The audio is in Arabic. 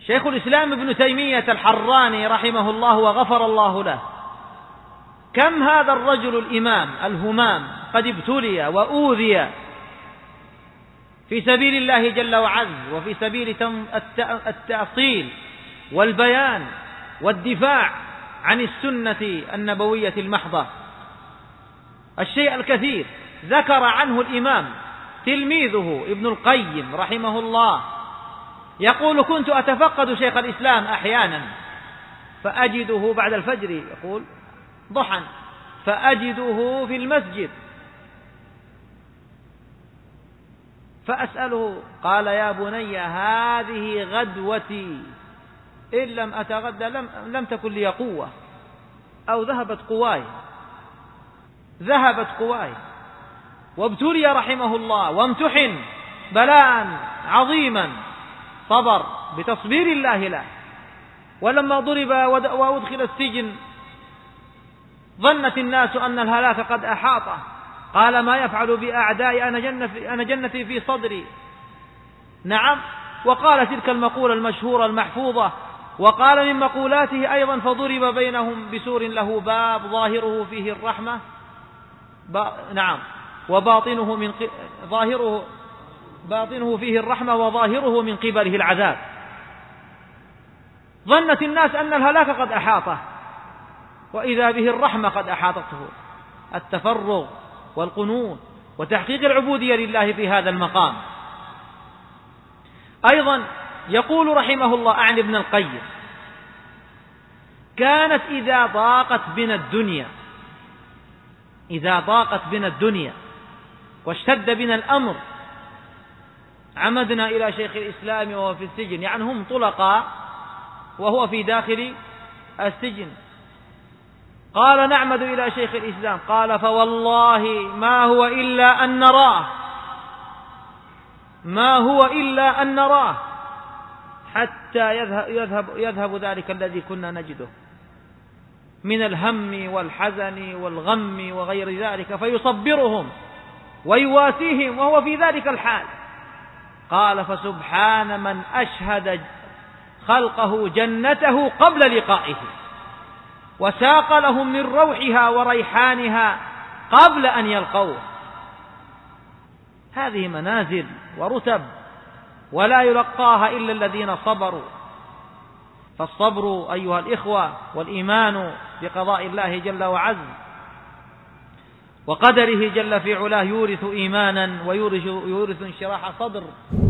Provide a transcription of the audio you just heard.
شيخ الإسلام ابن تيمية الحراني رحمه الله وغفر الله له، كم هذا الرجل الإمام الهمام قد ابتلي وأوذي في سبيل الله جل وعز، وفي سبيل التأصيل والبيان والدفاع عن السنة النبوية المحضة. الشيء الكثير ذكر عنه الإمام تلميذه ابن القيم رحمه الله، يقول: كنت أتفقد شيخ الإسلام أحيانا فأجده بعد الفجر، يقول ضحى، فأجده في المسجد فأسأله، قال: يا بني هذه غدوتي، إن لم أتغدى لم تكن لي قوة، أو ذهبت قواي. وابتلي رحمه الله وامتحن بلاء عظيما، صبر بتصبير الله له. ولما ضرب وأدخل السجن ظنت الناس أن الهلاك قد أحاطه، قال: ما يفعل بأعدائي، أنا جنتي في صدري. نعم، وقال تلك المقولة المشهورة المحفوظة. وقال من مقولاته أيضا: فضرب بينهم بسور له باب ظاهره فيه الرحمة، نعم، وباطنه باطنه فيه الرحمة وظاهره من قبله العذاب. ظنت الناس أن الهلاك قد أحاطه، وإذا به الرحمة قد أحاطته، التفرغ والقنوت وتحقيق العبودية لله في هذا المقام. أيضا يقول رحمه الله عن ابن القيم: كانت إذا ضاقت بنا الدنيا واشتد بنا الأمر عمدنا إلى شيخ الإسلام وهو في السجن، يعني هم طلقاء وهو في داخل السجن. قال: نعمد إلى شيخ الإسلام، قال: فوالله ما هو إلا أن نراه حتى يذهب ذلك الذي كنا نجده من الهم والحزن والغم وغير ذلك، فيصبرهم ويواسيهم وهو في ذلك الحال. قال: فسبحان من أشهد خلقه جنته قبل لقائه، وساق لهم من روحها وريحانها قبل أن يلقوه. هذه منازل ورتب ولا يلقاها إلا الذين صبروا. فالصبر أيها الإخوة والإيمان بقضاء الله جل وعز وقدره جل في علاه يورث إيمانا ويورث انشراح صدر.